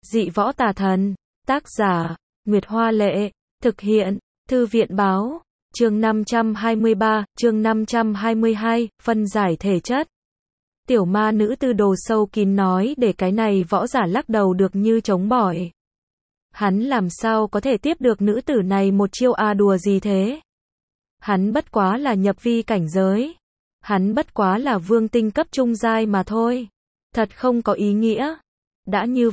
Dị võ tà thần. Tác giả, Nguyệt Hoa Lệ. Thực hiện, Thư viện Báo. Chương 523, chương 522, phân giải thể chất. Tiểu ma nữ tư đồ sâu kín nói để cái này võ giả lắc đầu được như trống bỏi. Hắn làm sao có thể tiếp được nữ tử này một chiêu đùa gì thế? Hắn bất quá là nhập vi cảnh giới. Hắn bất quá là vương tinh cấp trung giai mà thôi. Thật không có ý nghĩa. Đã như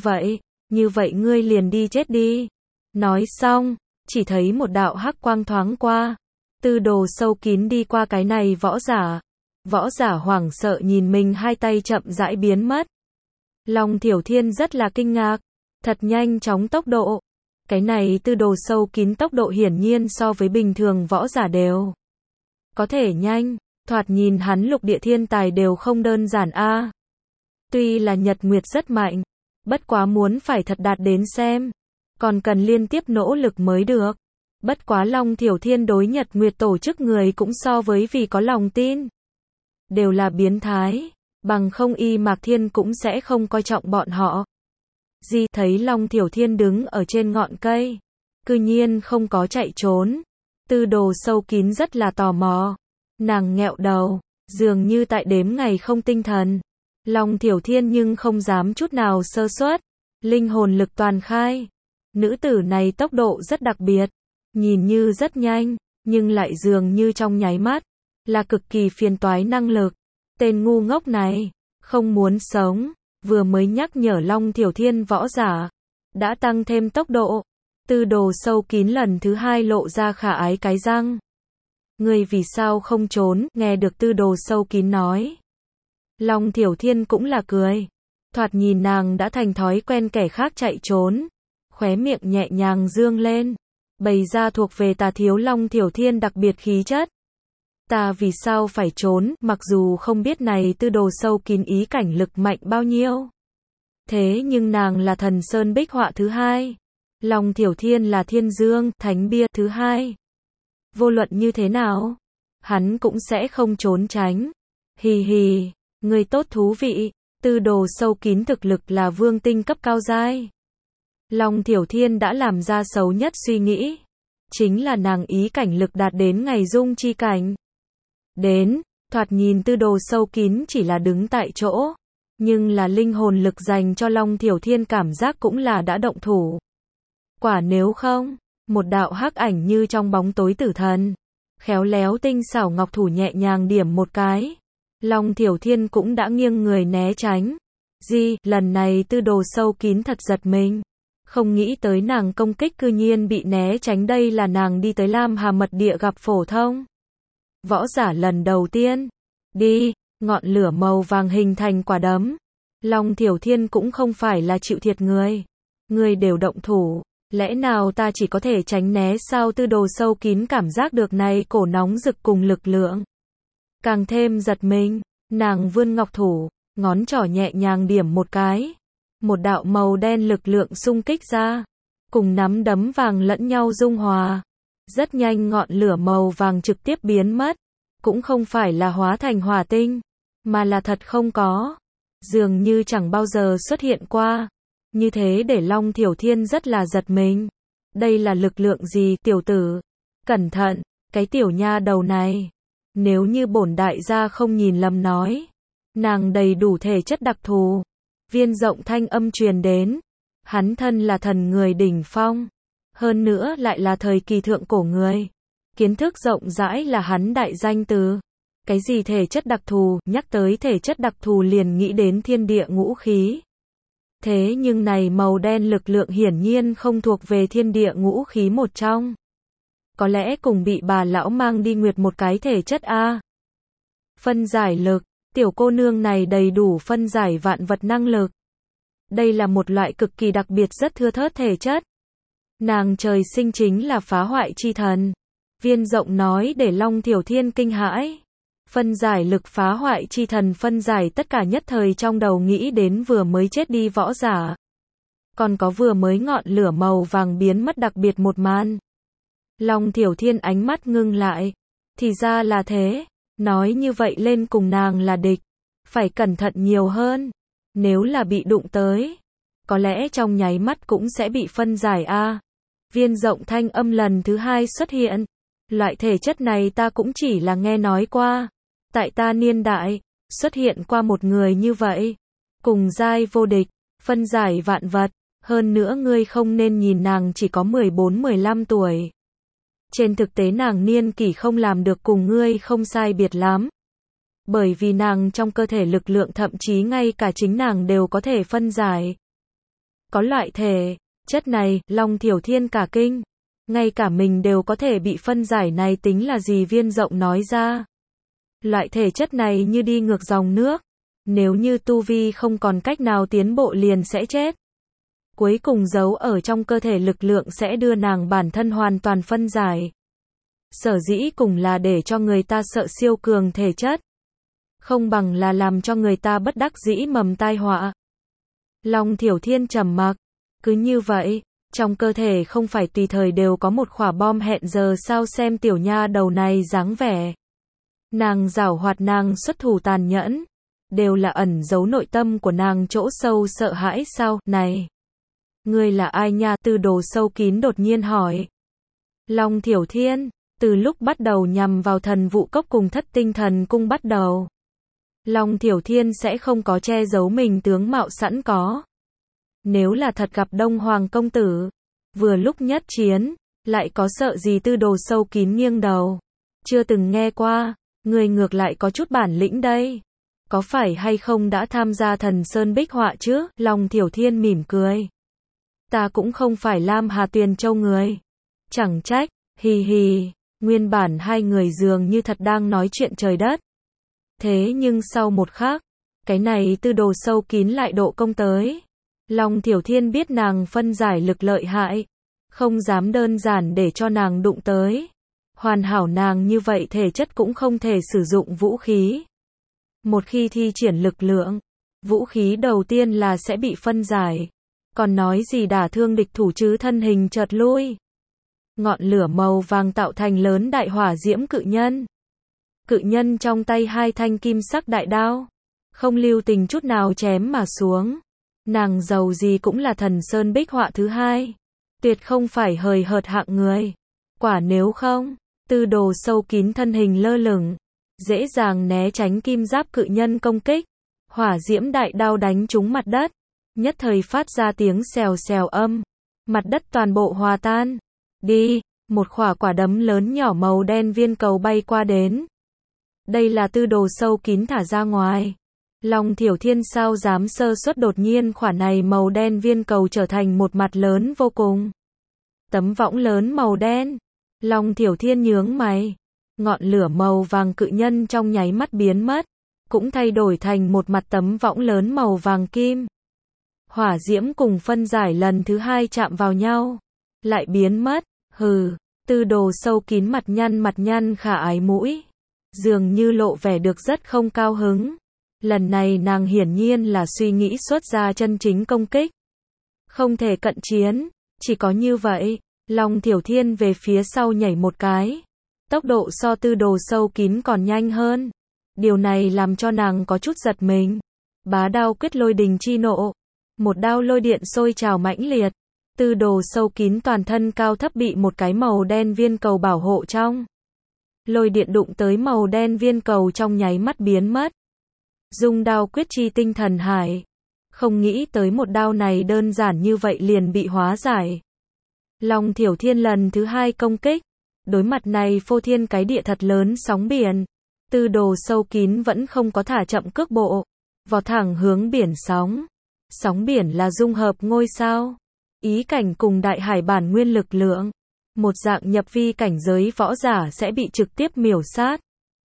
vậy ngươi liền đi chết đi. Nói xong, chỉ thấy một đạo hắc quang thoáng qua. Tư đồ sâu kín đi qua cái này võ giả. Võ giả hoảng sợ nhìn mình hai tay chậm rãi biến mất. Long Thiểu Thiên rất là kinh ngạc. Thật nhanh chóng tốc độ. Cái này tư đồ sâu kín tốc độ hiển nhiên so với bình thường võ giả đều có thể nhanh. Thoạt nhìn hắn lục địa thiên tài đều không đơn giản a. Tuy là nhật nguyệt rất mạnh, bất quá muốn phải thật đạt đến xem, còn cần liên tiếp nỗ lực mới được. Bất quá Long Thiểu Thiên đối nhật nguyệt tổ chức người cũng so với vì có lòng tin. Đều là biến thái, bằng không Y Mạc Thiên cũng sẽ không coi trọng bọn họ. Thấy Long Thiểu Thiên đứng ở trên ngọn cây, cư nhiên không có chạy trốn. Tư đồ sâu kín rất là tò mò. Nàng nghẹo đầu, dường như tại đếm ngày không tinh thần. Long Thiểu Thiên nhưng không dám chút nào sơ suất. Linh hồn lực toàn khai. Nữ tử này tốc độ rất đặc biệt. Nhìn như rất nhanh, nhưng lại dường như trong nháy mắt. Là cực kỳ phiền toái năng lực. Tên ngu ngốc này, không muốn sống. Vừa mới nhắc nhở Long Thiểu Thiên võ giả. Đã tăng thêm tốc độ. Tư đồ sâu kín lần thứ hai lộ ra khả ái cái răng. Ngươi vì sao không trốn? Nghe được tư đồ sâu kín nói. Long Thiểu Thiên cũng là cười. Thoạt nhìn nàng đã thành thói quen kẻ khác chạy trốn. Khóe miệng nhẹ nhàng dương lên. Bày ra thuộc về tà thiếu Long Thiểu Thiên đặc biệt khí chất. Ta vì sao phải trốn? Mặc dù không biết này tư đồ sâu kín ý cảnh lực mạnh bao nhiêu. Thế nhưng nàng là thần sơn bích họa thứ hai. Long Thiểu Thiên là thiên dương, thánh bia thứ hai. Vô luận như thế nào, hắn cũng sẽ không trốn tránh. Hì hì, người tốt thú vị. Tư đồ sâu kín thực lực là vương tinh cấp cao giai. Long Thiểu Thiên đã làm ra xấu nhất suy nghĩ. Chính là nàng ý cảnh lực đạt đến ngày dung chi cảnh. Thoạt nhìn tư đồ sâu kín chỉ là đứng tại chỗ. Nhưng là linh hồn lực dành cho Long Thiểu Thiên cảm giác cũng là đã động thủ. Quả nếu không, một đạo hắc ảnh như trong bóng tối tử thần. Khéo léo tinh xảo ngọc thủ nhẹ nhàng điểm một cái. Long Thiểu Thiên cũng đã nghiêng người né tránh. Lần này tư đồ sâu kín thật giật mình. Không nghĩ tới nàng công kích cư nhiên bị né tránh, đây là nàng đi tới Lam Hà mật địa gặp phổ thông võ giả lần đầu tiên. Ngọn lửa màu vàng hình thành quả đấm. Long Thiểu Thiên cũng không phải là chịu thiệt người. Người đều động thủ. Lẽ nào ta chỉ có thể tránh né sao? Tư đồ sâu kín cảm giác được này cổ nóng rực cùng lực lượng. Càng thêm giật mình, nàng vươn ngọc thủ, ngón trỏ nhẹ nhàng điểm một cái. Một đạo màu đen lực lượng xung kích ra, cùng nắm đấm vàng lẫn nhau dung hòa. Rất nhanh ngọn lửa màu vàng trực tiếp biến mất, cũng không phải là hóa thành hỏa tinh, mà là thật không có. Dường như chẳng bao giờ xuất hiện qua. Như thế để Long Thiểu Thiên rất là giật mình. Đây là lực lượng gì tiểu tử? Cẩn thận, cái tiểu nha đầu này. Nếu như bổn đại gia không nhìn lầm nói. Nàng đầy đủ thể chất đặc thù. Viên rộng thanh âm truyền đến. Hắn thân là thần người đỉnh phong. Hơn nữa lại là thời kỳ thượng cổ người. Kiến thức rộng rãi là hắn đại danh từ. Cái gì thể chất đặc thù? Nhắc tới thể chất đặc thù liền nghĩ đến thiên địa ngũ khí. Thế nhưng này màu đen lực lượng hiển nhiên không thuộc về thiên địa ngũ khí một trong. Có lẽ cùng bị bà lão mang đi nguyệt một cái thể chất a. Phân giải lực, tiểu cô nương này đầy đủ phân giải vạn vật năng lực. Đây là một loại cực kỳ đặc biệt rất thưa thớt thể chất. Nàng trời sinh chính là phá hoại chi thần. Viên rộng nói để Long Thiểu Thiên kinh hãi. Phân giải lực phá hoại chi thần, phân giải tất cả nhất thời trong đầu nghĩ đến vừa mới chết đi võ giả. Còn có vừa mới ngọn lửa màu vàng biến mất đặc biệt một màn. Long Thiểu Thiên ánh mắt ngưng lại. Thì ra là thế. Nói như vậy lên cùng nàng là địch. Phải cẩn thận nhiều hơn. Nếu là bị đụng tới. có lẽ trong nháy mắt cũng sẽ bị phân giải a. Viên rộng thanh âm lần thứ hai xuất hiện. Loại thể chất này ta cũng chỉ là nghe nói qua. Tại ta niên đại, xuất hiện qua một người như vậy. Cùng giai vô địch, phân giải vạn vật. Hơn nữa ngươi không nên nhìn nàng chỉ có 14-15 tuổi. Trên thực tế nàng niên kỷ không làm được cùng ngươi không sai biệt lắm. Bởi vì nàng trong cơ thể lực lượng thậm chí ngay cả chính nàng đều có thể phân giải. Có loại thể chất này, Long Thiểu Thiên cả kinh. Ngay cả mình đều có thể bị phân giải này tính là gì? Viên rộng nói ra. Loại thể chất này như đi ngược dòng nước. Nếu như tu vi không còn cách nào tiến bộ liền sẽ chết. Cuối cùng giấu ở trong cơ thể lực lượng sẽ đưa nàng bản thân hoàn toàn phân giải. Sở dĩ cùng là để cho người ta sợ siêu cường thể chất. Không bằng là làm cho người ta bất đắc dĩ mầm tai họa. Long Thiểu Thiên trầm mặc. Cứ như vậy, trong cơ thể không phải tùy thời đều có một quả bom hẹn giờ sao? Xem tiểu nha đầu này dáng vẻ. Nàng giảo hoạt, nàng xuất thủ tàn nhẫn. Đều là ẩn giấu nội tâm của nàng chỗ sâu sợ hãi sao? Này! Ngươi là ai nha? Tư Đồ sâu kín đột nhiên hỏi. Long Thiểu Thiên, từ lúc bắt đầu nhằm vào Thần Vụ Cốc cùng Thất Tinh Thần Cung bắt đầu. Long Thiểu Thiên sẽ không có che giấu mình tướng mạo sẵn có. Nếu là thật gặp Đông Hoàng công tử, vừa lúc nhất chiến, lại có sợ gì? Tư Đồ sâu kín nghiêng đầu. Chưa từng nghe qua, người ngược lại có chút bản lĩnh đây. Có phải hay không đã tham gia Thần Sơn Bích Họa chứ? Long Thiểu Thiên mỉm cười. Ta cũng không phải Lam Hà Tuyền Châu người. Chẳng trách, hì hì, nguyên bản hai người dường như thật đang nói chuyện trời đất. Thế nhưng sau một khắc, cái này Tư Đồ sâu kín lại độ công tới. Long Thiểu Thiên biết nàng phân giải lực lợi hại, không dám đơn giản để cho nàng đụng tới. Hoàn hảo nàng như vậy thể chất cũng không thể sử dụng vũ khí. Một khi thi triển lực lượng, vũ khí đầu tiên là sẽ bị phân giải. Còn nói gì đả thương địch thủ chứ? Thân hình chợt lui. Ngọn lửa màu vàng tạo thành lớn đại hỏa diễm cự nhân. Cự nhân trong tay hai thanh kim sắc đại đao. Không lưu tình chút nào chém mà xuống. Nàng giàu gì cũng là Thần Sơn Bích Họa thứ hai. Tuyệt không phải hời hợt hạng người. Quả nếu không, Tư Đồ sâu kín thân hình lơ lửng. Dễ dàng né tránh kim giáp cự nhân công kích. Hỏa diễm đại đao đánh trúng mặt đất. Nhất thời phát ra tiếng xèo xèo âm. Mặt đất toàn bộ hòa tan. Đi, một quả đấm lớn nhỏ màu đen viên cầu bay qua đến. Đây là Tư Đồ sâu kín thả ra ngoài. Long Thiểu Thiên sao dám sơ suất? Đột nhiên quả này màu đen viên cầu trở thành một mặt lớn vô cùng. Tấm võng lớn màu đen. Long Thiểu Thiên nhướng mày. Ngọn lửa màu vàng cự nhân trong nháy mắt biến mất. Cũng thay đổi thành một mặt tấm võng lớn màu vàng kim. Hỏa diễm cùng phân giải lần thứ hai chạm vào nhau. Lại biến mất. Hừ. Tư Đồ sâu kín mặt nhăn khả ái mũi. Dường như lộ vẻ được rất không cao hứng. Lần này nàng hiển nhiên là suy nghĩ xuất ra chân chính công kích. Không thể cận chiến. Chỉ có như vậy. Long Thiểu Thiên về phía sau nhảy một cái. Tốc độ so Tư Đồ sâu kín còn nhanh hơn. Điều này làm cho nàng có chút giật mình. Bá đao quyết lôi đình chi nộ. Một đao lôi điện sôi trào mãnh liệt. Tư Đồ sâu kín toàn thân cao thấp bị một cái màu đen viên cầu bảo hộ trong. Lôi điện đụng tới màu đen viên cầu trong nháy mắt biến mất. Dung đao quyết chi tinh thần hải. Không nghĩ tới một đao này đơn giản như vậy liền bị hóa giải. Long Thiểu Thiên lần thứ hai công kích. Đối mặt này phô thiên cái địa thật lớn sóng biển. Tư Đồ sâu kín vẫn không có thả chậm cước bộ. Vọt thẳng hướng biển sóng. Sóng biển là dung hợp ngôi sao. Ý cảnh cùng đại hải bản nguyên lực lượng. Một dạng nhập vi cảnh giới võ giả sẽ bị trực tiếp miểu sát.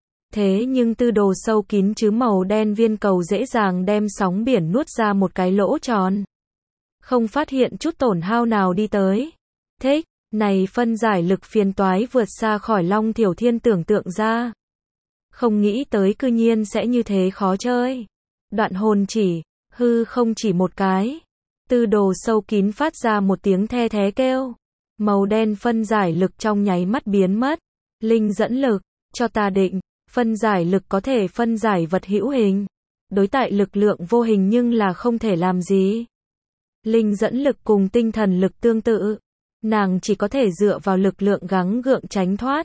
Thế nhưng Tư Đồ sâu kín chứ màu đen viên cầu dễ dàng đem sóng biển nuốt ra một cái lỗ tròn. Không phát hiện chút tổn hao nào đi tới. Thích, này phân giải lực phiền toái vượt xa khỏi Long Thiểu Thiên tưởng tượng ra. Không nghĩ tới cư nhiên sẽ như thế khó chơi. Đoạn hồn chỉ, hư không chỉ một cái. Tư Đồ sâu kín phát ra một tiếng the thé kêu. Màu đen phân giải lực trong nháy mắt biến mất. Linh dẫn lực, cho ta định, phân giải lực có thể phân giải vật hữu hình. Đối tại lực lượng vô hình nhưng là không thể làm gì. Linh dẫn lực cùng tinh thần lực tương tự. Nàng chỉ có thể dựa vào lực lượng gắng gượng tránh thoát.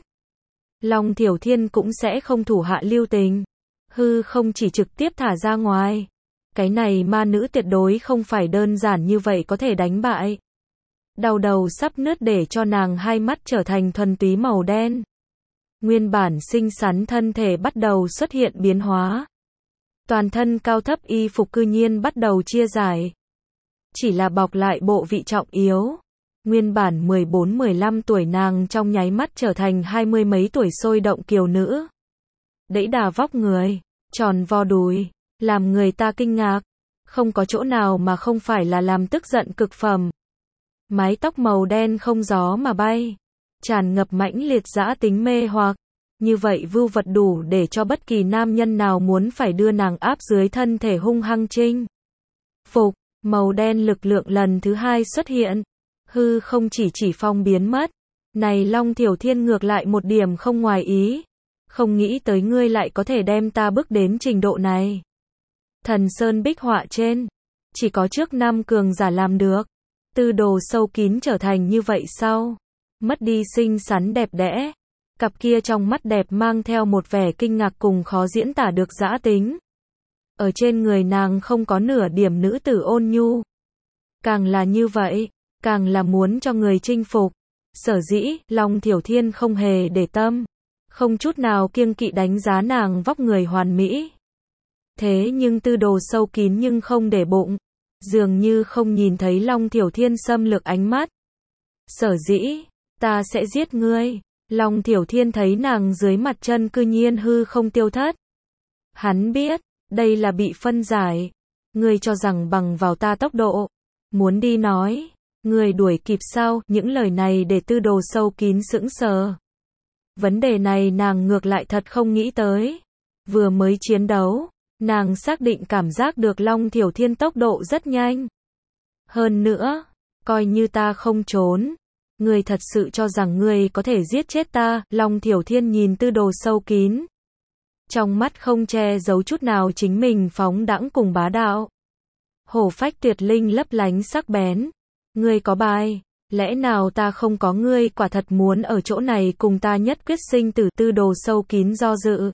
Long Thiểu Thiên cũng sẽ không thủ hạ lưu tình. Hư không chỉ trực tiếp thả ra ngoài. Cái này ma nữ tuyệt đối không phải đơn giản như vậy có thể đánh bại. Đau đầu sắp nứt để cho nàng hai mắt trở thành thuần túy màu đen. Nguyên bản xinh xắn thân thể bắt đầu xuất hiện biến hóa. Toàn thân cao thấp y phục cư nhiên bắt đầu chia giải. Chỉ là bọc lại bộ vị trọng yếu. Nguyên bản 14-15 tuổi nàng trong nháy mắt trở thành 20 mấy tuổi sôi động kiều nữ. Đẫy đà vóc người, tròn vo đùi, làm người ta kinh ngạc. Không có chỗ nào mà không phải là làm tức giận cực phẩm. Mái tóc màu đen không gió mà bay, tràn ngập mãnh liệt dã tính mê hoặc. Như vậy vưu vật đủ để cho bất kỳ nam nhân nào muốn phải đưa nàng áp dưới thân thể hung hăng chinh phục. Màu đen lực lượng lần thứ hai xuất hiện. Hư không chỉ phong biến mất. Này Long Thiểu Thiên ngược lại một điểm không ngoài ý. Không nghĩ tới ngươi lại có thể đem ta bước đến trình độ này. Thần Sơn bích họa trên. Chỉ có trước năm cường giả làm được. Tư đồ sâu kín trở thành như vậy sau. Mất đi xinh xắn đẹp đẽ. Cặp kia trong mắt đẹp mang theo một vẻ kinh ngạc cùng khó diễn tả được dã tính. Ở trên người nàng không có nửa điểm nữ tử ôn nhu. Càng là như vậy, càng là muốn cho người chinh phục. Sở dĩ, Long Thiểu Thiên không hề để tâm. Không chút nào kiêng kỵ đánh giá nàng vóc người hoàn mỹ. Thế nhưng tư đồ sâu kín nhưng không để bụng. Dường như không nhìn thấy Long Thiểu Thiên xâm lược ánh mắt. Sở dĩ, ta sẽ giết ngươi. Long Thiểu Thiên thấy nàng dưới mặt chân cư nhiên hư không tiêu thất. Hắn biết, đây là bị phân giải. Ngươi cho rằng bằng vào ta tốc độ. Muốn đi nói, ngươi đuổi kịp sao? Những lời này để tư đồ sâu kín sững sờ. Vấn đề này nàng ngược lại thật không nghĩ tới. Vừa mới chiến đấu, nàng xác định cảm giác được Long Thiểu Thiên tốc độ rất nhanh. Hơn nữa, coi như ta không trốn. Ngươi thật sự cho rằng ngươi có thể giết chết ta? Long Thiểu Thiên nhìn tư đồ sâu kín. Trong mắt không che giấu chút nào chính mình phóng đãng cùng bá đạo. Hổ phách tuyệt linh lấp lánh sắc bén. Ngươi có bài, lẽ nào ta không có? Ngươi quả thật muốn ở chỗ này cùng ta nhất quyết sinh tử? Tư đồ sâu kín do dự.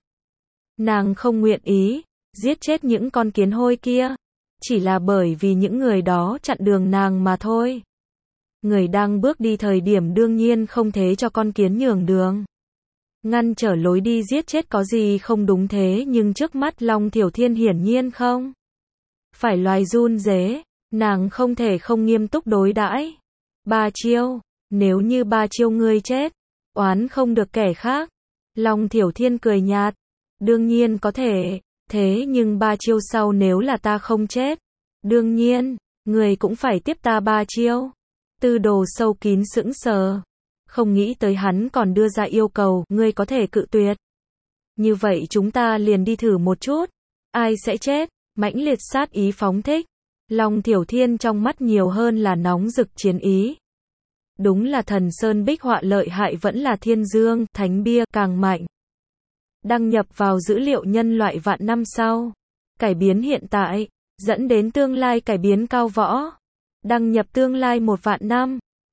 Nàng không nguyện ý giết chết những con kiến hôi kia. Chỉ là bởi vì những người đó chặn đường nàng mà thôi. Người đang bước đi thời điểm đương nhiên không thế cho con kiến nhường đường. Ngăn trở lối đi giết chết có gì không đúng, thế nhưng trước mắt Long Thiểu Thiên hiển nhiên không phải loài run rế. Nàng không thể không nghiêm túc đối đãi. 3 chiêu, nếu như 3 chiêu ngươi chết, oán không được kẻ khác. Long Thiểu Thiên cười nhạt. Đương nhiên có thể, thế nhưng 3 chiêu sau nếu là ta không chết, đương nhiên, ngươi cũng phải tiếp ta 3 chiêu. Tư đồ sâu kín sững sờ. Không nghĩ tới hắn còn đưa ra yêu cầu, ngươi có thể cự tuyệt. Như vậy chúng ta liền đi thử một chút. Ai sẽ chết? Mãnh liệt sát ý phóng thích. Long Thiểu Thiên trong mắt nhiều hơn là nóng rực chiến ý. Đúng là Thần Sơn bích họa lợi hại vẫn là Thiên Dương, Thánh Bia càng mạnh. Đăng nhập vào dữ liệu nhân loại vạn năm sau. Cải biến hiện tại, dẫn đến tương lai cải biến cao võ. Đăng nhập tương lai 1 vạn năm.